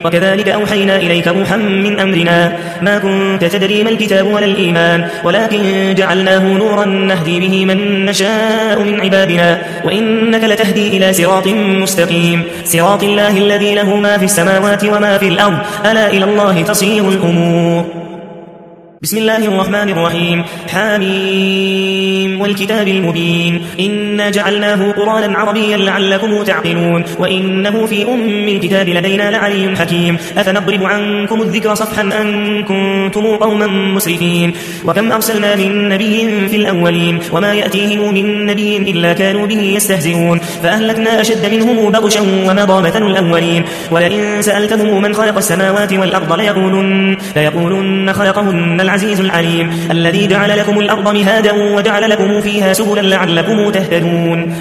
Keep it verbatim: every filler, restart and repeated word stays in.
وكذلك أوحينا إليك روحا من أمرنا ما كنت تدري ما الكتاب ولا الإيمان ولكن جعلناه نورا نهدي به من نشاء من عبادنا وإنك لتهدي إلى صراط مستقيم صراط الله الذي له ما في السماوات وما في الأرض ألا إلى الله تصير الأمور. بسم الله الرحمن الرحيم. حاميم والكتاب المبين إنا جعلناه قرآنا عربيا لعلكم تعقلون وإنه في أم الكتاب لدينا لعلي حكيم أفنضرب عنكم الذكر صفحا أن كنتم قوما مسرفين وكم أرسلنا من نبي في الأولين وما يأتيهم من نبي إلا كانوا به يستهزئون فأهلكنا أشد منهم بطشا ومضى مثل الأولين ولئن سألتهم من خلق السماوات والأرض ليقولن, ليقولن خلقهن العزيز العليم الذي جعل لكم الأرض مهادا وجعل لكم فيها سبلا لعلكم تهتدون.